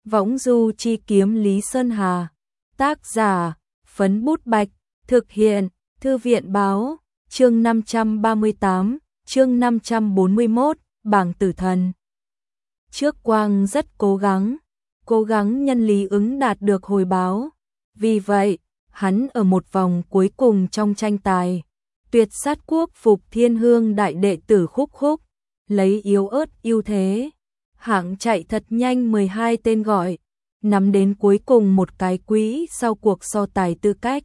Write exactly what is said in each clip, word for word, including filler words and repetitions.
Võng du chi kiếm Lý Sơn Hà. Tác giả, Phấn Bút Bạch. Thực hiện, Thư viện báo. Chương năm trăm ba mươi tám, chương năm trăm bốn mươi mốt, bảng tử thần. Trước Quang rất cố gắng, cố gắng nhân lý ứng đạt được hồi báo. Vì vậy, hắn ở một vòng cuối cùng trong tranh tài, tuyệt sát quốc phục thiên hương đại đệ tử Khúc Khúc, lấy yếu ớt ưu thế, hạng chạy thật nhanh mười hai tên gọi, nắm đến cuối cùng một cái quỹ sau cuộc so tài tư cách.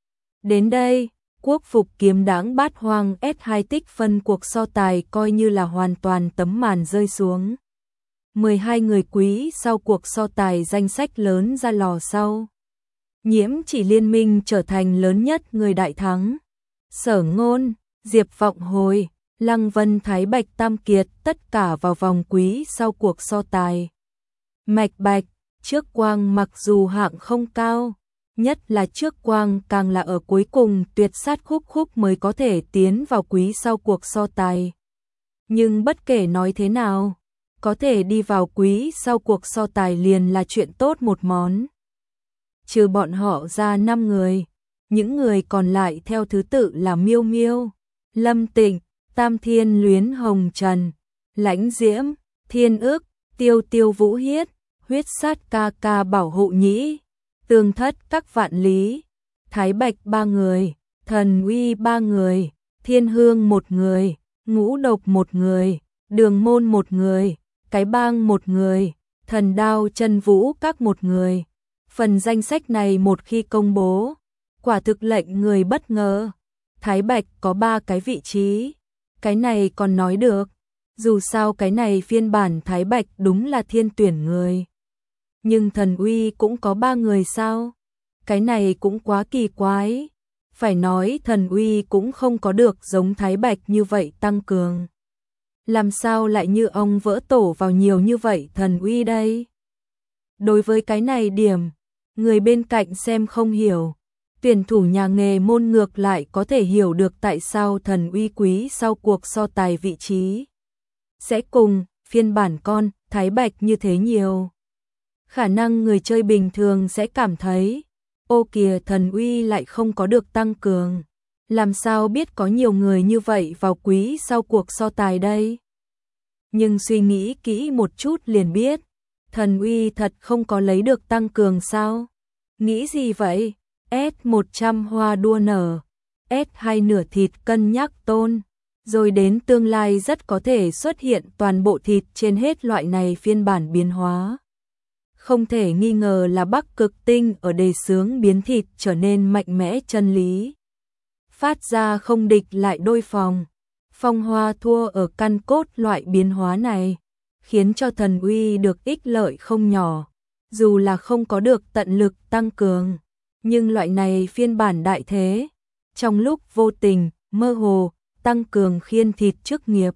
Đến đây, quốc phục kiếm đãng bát hoang S hai tích phân cuộc so tài coi như là hoàn toàn tấm màn rơi xuống. mười hai người quý sau cuộc so tài danh sách lớn ra lò sau. Nhiễm chỉ liên minh trở thành lớn nhất người đại thắng. Sở Ngôn, Diệp Vọng Hồi, Lăng Vân Thái Bạch Tam Kiệt tất cả vào vòng quý sau cuộc so tài. Mạch Bạch, Trước Quang mặc dù hạng không cao, nhất là Trước Quang càng là ở cuối cùng tuyệt sát Khúc Khúc mới có thể tiến vào quý sau cuộc so tài. Nhưng bất kể nói thế nào, có thể đi vào quý sau cuộc so tài liền là chuyện tốt một món. Trừ bọn họ ra năm người, những người còn lại theo thứ tự là Miêu Miêu, Lâm Tịnh, Tam Thiên Luyến Hồng Trần, Lãnh Diễm, Thiên Ức, Tiêu Tiêu Vũ Hiết, Huyết Sát Ca Ca Bảo Hộ Nhĩ, Tương Thất Các Vạn Lý, Thái Bạch ba người, Thần Uy ba người, Thiên Hương một người, Ngũ Độc một người, Đường Môn một người, Cái Bang một người, Thần Đao Chân Vũ Các một người. Phần danh sách này một khi công bố, quả thực lệnh người bất ngờ. Thái Bạch có ba cái vị trí, cái này còn nói được, dù sao cái này phiên bản Thái Bạch đúng là thiên tuyển người. Nhưng Thần Uy cũng có ba người sao? Cái này cũng quá kỳ quái. Phải nói Thần Uy cũng không có được giống Thái Bạch như vậy tăng cường. Làm sao lại như ông vỡ tổ vào nhiều như vậy Thần Uy đây? Đối với cái này điểm, người bên cạnh xem không hiểu. Tuyển thủ nhà nghề môn ngược lại có thể hiểu được tại sao Thần Uy quý sau cuộc so tài vị trí sẽ cùng phiên bản con Thái Bạch như thế nhiều. Khả năng người chơi bình thường sẽ cảm thấy, ô kìa Thần Uy lại không có được tăng cường. Làm sao biết có nhiều người như vậy vào quý sau cuộc so tài đây? Nhưng suy nghĩ kỹ một chút liền biết, Thần Uy thật không có lấy được tăng cường sao? Nghĩ gì vậy? S một trăm hoa đua nở, S hai nửa thịt cân nhắc tôn, rồi đến tương lai rất có thể xuất hiện toàn bộ thịt trên hết loại này phiên bản biến hóa. Không thể nghi ngờ là Bắc Cực Tinh ở đề xướng biến thịt trở nên mạnh mẽ chân lý. Phát ra không địch lại đôi phòng, Phong Hoa thua ở căn cốt loại biến hóa này, khiến cho Thần Uy được ích lợi không nhỏ, dù là không có được tận lực tăng cường. Nhưng loại này phiên bản đại thế, trong lúc vô tình, mơ hồ, tăng cường khiên thịt chức nghiệp.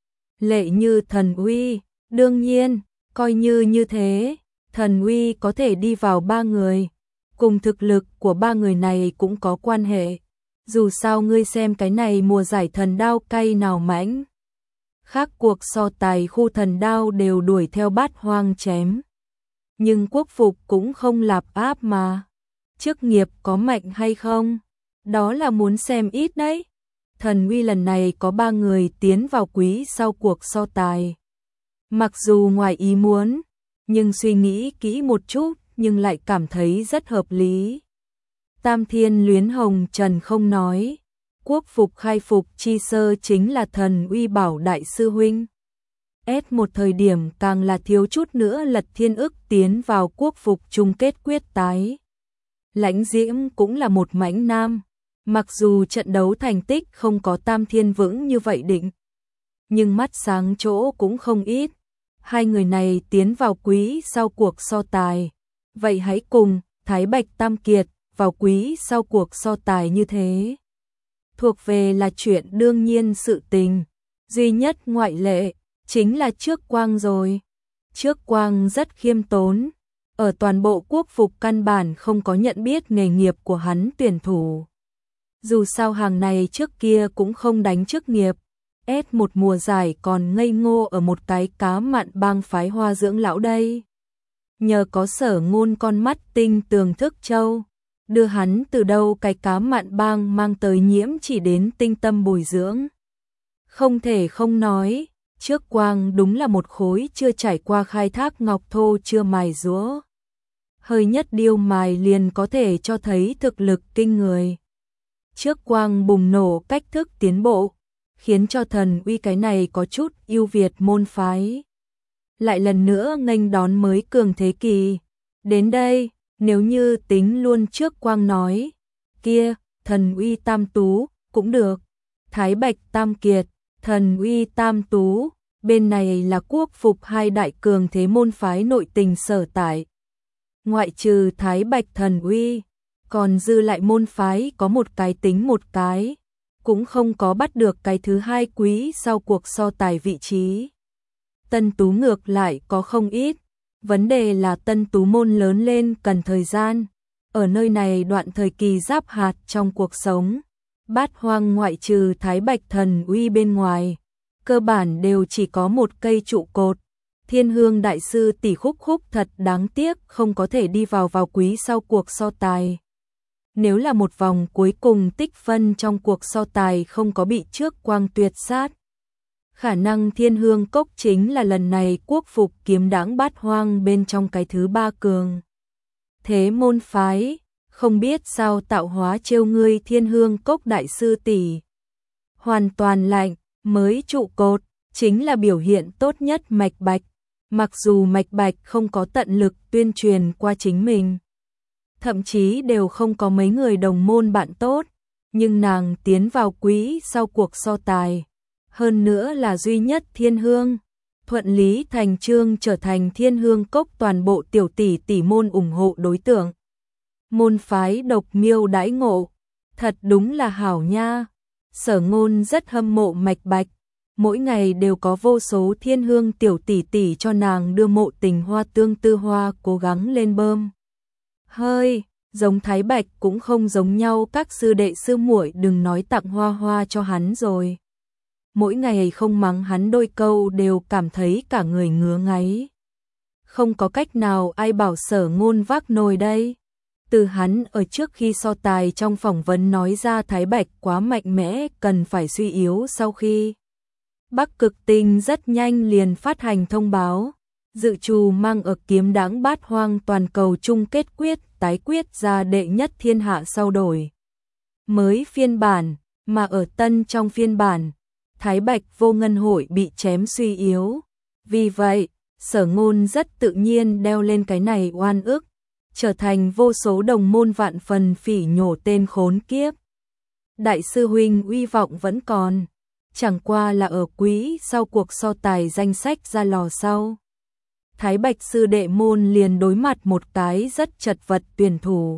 Lệ như Thần Uy, đương nhiên, coi như như thế, Thần Uy có thể đi vào ba người, cùng thực lực của ba người này cũng có quan hệ. Dù sao ngươi xem cái này mùa giải thần đao cay nào mãnh. Khác cuộc so tài khu thần đao đều đuổi theo bát hoang chém. Nhưng quốc phục cũng không lạp áp mà. Chức nghiệp có mạnh hay không? Đó là muốn xem ít đấy. Thần Uy lần này có ba người tiến vào quý sau cuộc so tài. Mặc dù ngoài ý muốn, nhưng suy nghĩ kỹ một chút nhưng lại cảm thấy rất hợp lý. Tam Thiên Luyến Hồng Trần không nói, quốc phục khai phục chi sơ chính là Thần Uy bảo đại sư huynh. S một thời điểm càng là thiếu chút nữa lật Thiên Ức tiến vào quốc phục chung kết quyết tái. Lãnh Diễm cũng là một mãnh nam, mặc dù trận đấu thành tích không có Tam Thiên vững như vậy định, nhưng mắt sáng chỗ cũng không ít. Hai người này tiến vào quý sau cuộc so tài, vậy hãy cùng Thái Bạch Tam Kiệt vào quý sau cuộc so tài như thế. Thuộc về là chuyện đương nhiên sự tình, duy nhất ngoại lệ chính là Trước Quang rồi. Trước Quang rất khiêm tốn, ở toàn bộ quốc phục căn bản không có nhận biết nghề nghiệp của hắn tuyển thủ. Dù sao hàng này trước kia cũng không đánh chức nghiệp, S một mùa giải còn ngây ngô ở một cái cá mặn bang phái Hoa Dưỡng Lão đây. nhờ có Sở Ngôn con mắt tinh tường thức châu, đưa hắn từ đâu cái cá mặn bang mang tới nhiễm chỉ đến tinh tâm bồi dưỡng. Không thể không nói, trước quang đúng là một khối chưa trải qua khai thác ngọc thô chưa mài rũa. Hơi nhất điêu mài liền có thể cho thấy thực lực kinh người. Trước quang bùng nổ cách thức tiến bộ, khiến cho Thần Uy cái này có chút ưu việt môn phái lại lần nữa nghênh đón mới cường thế kỳ. Đến đây, nếu như tính luôn trước quang nói, kia, Thần Uy Tam Tú, cũng được. Thái Bạch Tam Kiệt, Thần Uy Tam Tú, bên này là quốc phục hai đại cường thế môn phái nội tình sở tại. Ngoại trừ Thái Bạch Thần Uy, còn dư lại môn phái có một cái tính một cái, cũng không có bắt được cái thứ hai quý sau cuộc so tài vị trí. Tân Tú ngược lại có không ít, vấn đề là Tân Tú môn lớn lên cần thời gian, ở nơi này đoạn thời kỳ giáp hạt trong cuộc sống, Bát Hoang ngoại trừ Thái Bạch Thần Uy bên ngoài, cơ bản đều chỉ có một cây trụ cột. Thiên Hương đại sư tỷ Khúc Khúc thật đáng tiếc không có thể đi vào vào quý sau cuộc so tài. Nếu là một vòng cuối cùng tích phân trong cuộc so tài không có bị trước quang tuyệt sát, khả năng Thiên Hương Cốc chính là lần này quốc phục kiếm đãng Bát Hoang bên trong cái thứ ba cường thế môn phái, không biết sao tạo hóa trêu ngươi Thiên Hương Cốc đại sư tỷ. Hoàn toàn lạnh, mới trụ cột, chính là biểu hiện tốt nhất Mạch Bạch, mặc dù Mạch Bạch không có tận lực tuyên truyền qua chính mình, thậm chí đều không có mấy người đồng môn bạn tốt, nhưng nàng tiến vào quý sau cuộc so tài, hơn nữa là duy nhất Thiên Hương, thuận lý thành chương trở thành Thiên Hương Cốc toàn bộ tiểu tỷ tỷ môn ủng hộ đối tượng. Môn phái độc miêu đãi ngộ, thật đúng là hảo nha. Sở Ngôn rất hâm mộ Mạch Bạch, mỗi ngày đều có vô số Thiên Hương tiểu tỷ tỷ cho nàng đưa mộ tình hoa tương tư hoa cố gắng lên bơm. Hơi, giống Thái Bạch cũng không giống nhau, các sư đệ sư muội đừng nói tặng hoa hoa cho hắn rồi. Mỗi ngày không mắng hắn đôi câu đều cảm thấy cả người ngứa ngáy. Không có cách nào ai bảo Sở Ngôn vác nồi đây. Từ hắn ở trước khi so tài trong phỏng vấn nói ra Thái Bạch quá mạnh mẽ cần phải suy yếu, sau khi Bắc Cực Tinh rất nhanh liền phát hành thông báo, dự trù mang ở kiếm đãng Bát Hoang toàn cầu chung kết quyết tái quyết ra đệ nhất thiên hạ sau đổi mới phiên bản, mà ở tân trong phiên bản, Thái Bạch vô ngân hội bị chém suy yếu. Vì vậy, Sở Ngôn rất tự nhiên đeo lên cái này oan ức, trở thành vô số đồng môn vạn phần phỉ nhổ tên khốn kiếp. Đại sư huynh uy vọng vẫn còn, chẳng qua là ở quý sau cuộc so tài danh sách ra lò sau. Thái Bạch sư đệ môn liền đối mặt một cái rất chật vật tuyển thủ.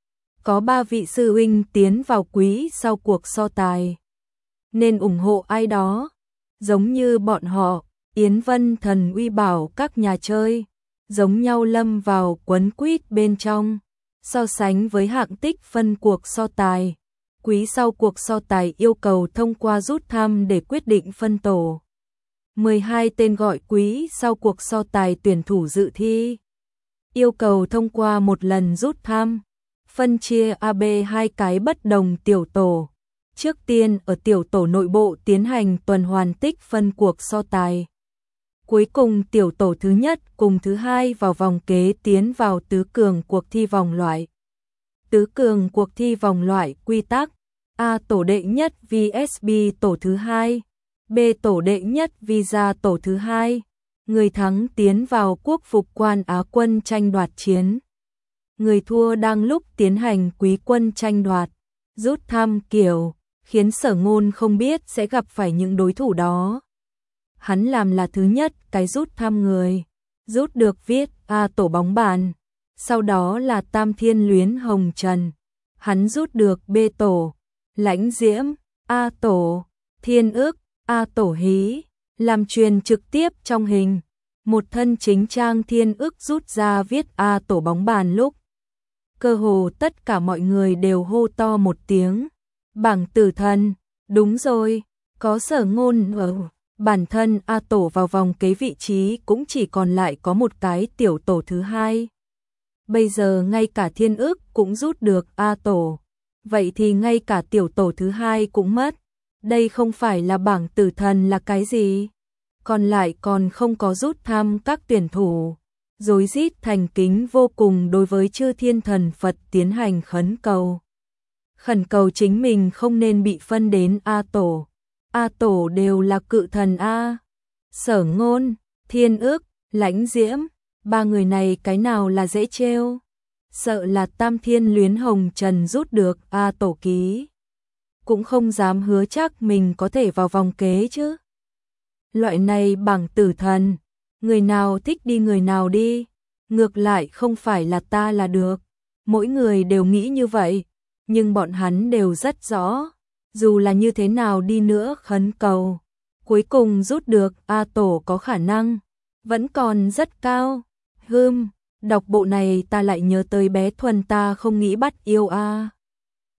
Có ba vị sư huynh tiến vào quý sau cuộc so tài, nên ủng hộ ai đó, giống như bọn họ, Yến Vân Thần Uy bảo các nhà chơi, giống nhau lâm vào quấn quýt bên trong, so sánh với hạng tích phân cuộc so tài. Quý sau cuộc so tài yêu cầu thông qua rút thăm để quyết định phân tổ. mười hai tên gọi quý sau cuộc so tài tuyển thủ dự thi, yêu cầu thông qua một lần rút thăm, phân chia A B hai cái bất đồng tiểu tổ. Trước tiên ở tiểu tổ nội bộ tiến hành tuần hoàn tích phân cuộc so tài. Cuối cùng tiểu tổ thứ nhất cùng thứ hai vào vòng kế tiến vào tứ cường cuộc thi vòng loại. Tứ cường cuộc thi vòng loại quy tắc: A tổ đệ nhất vs B tổ thứ hai, B tổ đệ nhất vs tổ thứ hai. Người thắng tiến vào quốc phục quan Á quân tranh đoạt chiến. Người thua đang lúc tiến hành quý quân tranh đoạt. Rút thăm kiểu khiến Sở Ngôn không biết sẽ gặp phải những đối thủ đó. Hắn làm là thứ nhất cái rút thăm người, rút được viết A tổ bóng bàn, sau đó là Tam Thiên Luyến Hồng Trần. Hắn rút được B tổ, Lãnh Diễm, A tổ, Thiên Ức, A tổ Hí, làm truyền trực tiếp trong hình. Một thân chính trang Thiên Ức rút ra viết A tổ bóng bàn lúc, cơ hồ tất cả mọi người đều hô to một tiếng. Bảng tử thần, đúng rồi, có Sở Ngôn ở. Bản thân A tổ vào vòng kế vị trí cũng chỉ còn lại có một cái tiểu tổ thứ hai. Bây giờ ngay cả thiên ức cũng rút được A tổ. Vậy thì ngay cả tiểu tổ thứ hai cũng mất. Đây không phải là bảng tử thần là cái gì? Còn lại còn không có rút thăm các tuyển thủ. Rối rít thành kính vô cùng đối với chư thiên thần Phật tiến hành khấn cầu. Khẩn cầu chính mình không nên bị phân đến A tổ. A tổ đều là cự thần A. Sở Ngôn, Thiên Ức, Lãnh Diễm, ba người này cái nào là dễ trêu? Sợ là Tam Thiên Luyến Hồng Trần rút được A tổ ký. Cũng không dám hứa chắc mình có thể vào vòng kế chứ. Loại này bảng tử thần, người nào thích đi người nào đi, ngược lại không phải là ta là được. Mỗi người đều nghĩ như vậy, nhưng bọn hắn đều rất rõ, dù là như thế nào đi nữa khấn cầu, cuối cùng rút được A tổ có khả năng, vẫn còn rất cao. Hừm, đọc bộ này ta lại nhớ tới bé Thuần ta không nghĩ bắt yêu A.